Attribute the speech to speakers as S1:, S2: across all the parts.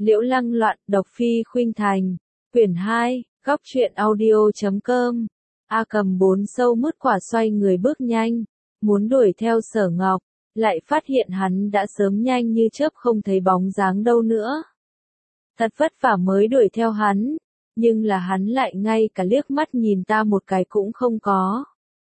S1: Liễu Lăng loạn, độc phi khuynh thành. Quyển 2, góc truyện audio.com. A Cầm bốn sâu mứt quả xoay người bước nhanh, muốn đuổi theo Sở Ngọc, lại phát hiện hắn đã sớm nhanh như chớp không thấy bóng dáng đâu nữa. Thật vất vả mới đuổi theo hắn, nhưng là hắn lại ngay cả liếc mắt nhìn ta một cái cũng không có.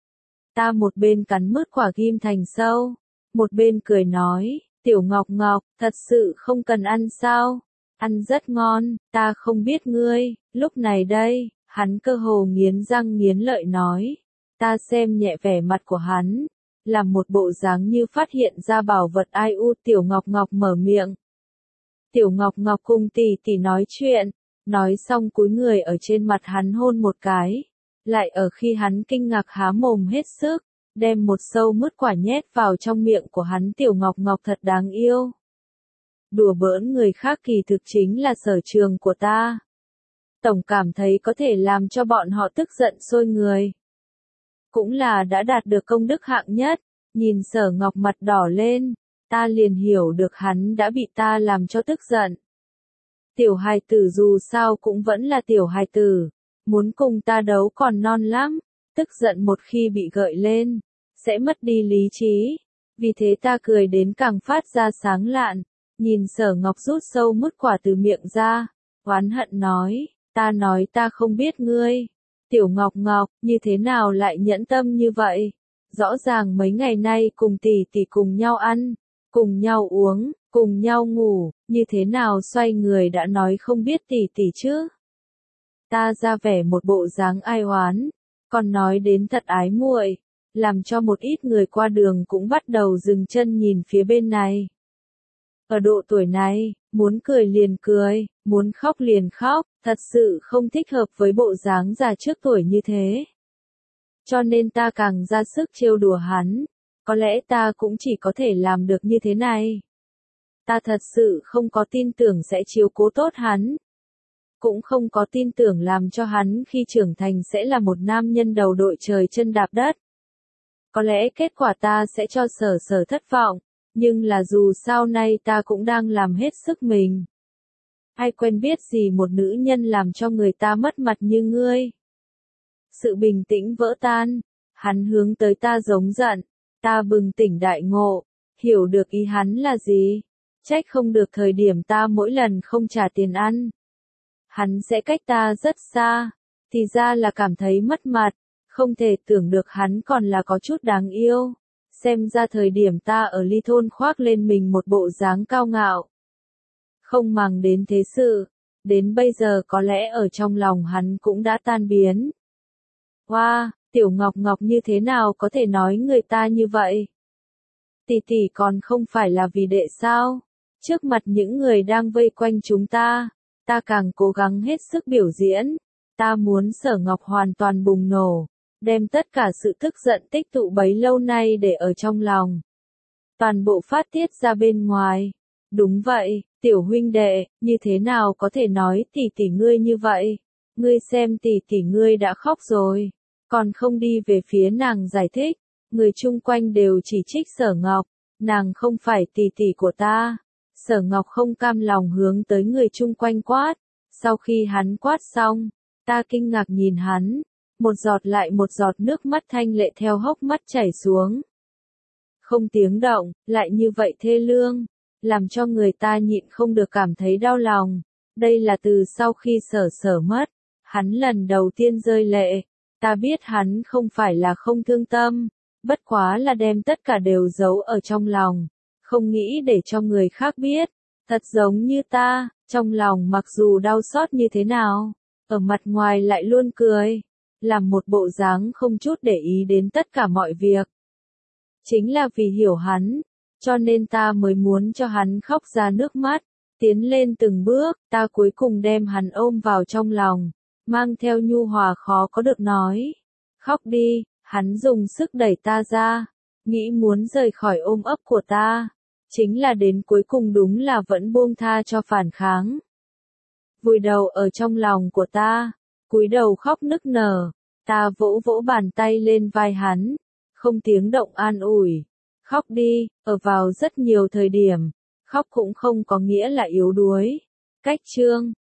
S1: Ta một bên cắn mứt quả ghim thành sâu, một bên cười nói, Tiểu Ngọc Ngọc, thật sự không cần ăn sao? Ăn rất ngon, ta không biết ngươi. Lúc này đây, hắn cơ hồ nghiến răng nghiến lợi nói. Ta xem nhẹ vẻ mặt của hắn, làm một bộ dáng như phát hiện ra bảo vật ai u. Tiểu Ngọc Ngọc mở miệng. Tiểu Ngọc Ngọc cùng tỷ tỷ nói chuyện, nói xong cúi người ở trên mặt hắn hôn một cái, lại ở khi hắn kinh ngạc há mồm hết sức, đem một sâu mứt quả nhét vào trong miệng của hắn. Tiểu Ngọc Ngọc thật đáng yêu. Đùa bỡn người khác kỳ thực chính là sở trường của ta. Tổng cảm thấy có thể làm cho bọn họ tức giận sôi người. Cũng là đã đạt được công đức hạng nhất, nhìn Sở Ngọc mặt đỏ lên, ta liền hiểu được hắn đã bị ta làm cho tức giận. Tiểu hài tử dù sao cũng vẫn là tiểu hài tử, muốn cùng ta đấu còn non lắm, tức giận một khi bị gợi lên, sẽ mất đi lý trí, vì thế ta cười đến càng phát ra sáng lạn, nhìn Sở Ngọc rút sâu mứt quả từ miệng ra, oán hận nói, ta không biết ngươi, Tiểu Ngọc Ngọc, như thế nào lại nhẫn tâm như vậy, rõ ràng mấy ngày nay cùng tỷ tỷ cùng nhau ăn, cùng nhau uống, cùng nhau ngủ, như thế nào xoay người đã nói không biết tỷ tỷ chứ. Ta ra vẻ một bộ dáng ai oán, còn nói đến thật ái muội, làm cho một ít người qua đường cũng bắt đầu dừng chân nhìn phía bên này. Ở độ tuổi này, muốn cười liền cười, muốn khóc liền khóc, thật sự không thích hợp với bộ dáng già trước tuổi như thế. Cho nên ta càng ra sức trêu đùa hắn, có lẽ ta cũng chỉ có thể làm được như thế này. Ta thật sự không có tin tưởng sẽ chiếu cố tốt hắn. Cũng không có tin tưởng làm cho hắn khi trưởng thành sẽ là một nam nhân đầu đội trời chân đạp đất. Có lẽ kết quả ta sẽ cho Sở thất vọng, nhưng là dù sao nay ta cũng đang làm hết sức mình. Ai quen biết gì một nữ nhân làm cho người ta mất mặt như ngươi. Sự bình tĩnh vỡ tan, hắn hướng tới ta giống giận, ta bừng tỉnh đại ngộ, hiểu được ý hắn là gì. Trách không được thời điểm ta mỗi lần không trả tiền ăn, hắn sẽ cách ta rất xa, thì ra là cảm thấy mất mặt, không thể tưởng được hắn còn là có chút đáng yêu. Xem ra thời điểm ta ở ly thôn khoác lên mình một bộ dáng cao ngạo, không màng đến thế sự, đến bây giờ có lẽ ở trong lòng hắn cũng đã tan biến. Wow, Tiểu Ngọc Ngọc như thế nào có thể nói người ta như vậy? Tỷ tỷ còn không phải là vì đệ sao? Trước mặt những người đang vây quanh chúng ta càng cố gắng hết sức biểu diễn. Ta muốn Sở Ngọc hoàn toàn bùng nổ, đem tất cả sự tức giận tích tụ bấy lâu nay để ở trong lòng, toàn bộ phát tiết ra bên ngoài. Đúng vậy, tiểu huynh đệ, như thế nào có thể nói tỷ tỷ ngươi như vậy? Ngươi xem tỷ tỷ ngươi đã khóc rồi, còn không đi về phía nàng giải thích. Người chung quanh đều chỉ trích Sở Ngọc, nàng không phải tỷ tỷ của ta. Sở Ngọc không cam lòng hướng tới người chung quanh quát. Sau khi hắn quát xong, ta kinh ngạc nhìn hắn, một giọt lại một giọt nước mắt thanh lệ theo hốc mắt chảy xuống. Không tiếng động, lại như vậy thê lương, làm cho người ta nhịn không được cảm thấy đau lòng. Đây là từ sau khi Sở mất, hắn lần đầu tiên rơi lệ. Ta biết hắn không phải là không thương tâm, bất quá là đem tất cả đều giấu ở trong lòng, không nghĩ để cho người khác biết. Thật giống như ta, trong lòng mặc dù đau xót như thế nào, ở mặt ngoài lại luôn cười, làm một bộ dáng không chút để ý đến tất cả mọi việc. Chính là vì hiểu hắn, cho nên ta mới muốn cho hắn khóc ra nước mắt, tiến lên từng bước, ta cuối cùng đem hắn ôm vào trong lòng, mang theo nhu hòa khó có được nói. Khóc đi, hắn dùng sức đẩy ta ra, nghĩ muốn rời khỏi ôm ấp của ta, chính là đến cuối cùng đúng là vẫn buông tha cho phản kháng. Vùi đầu ở trong lòng của ta, cúi đầu khóc nức nở, ta vỗ vỗ bàn tay lên vai hắn, không tiếng động an ủi. Khóc đi, ở vào rất nhiều thời điểm, khóc cũng không có nghĩa là yếu đuối. Cách chương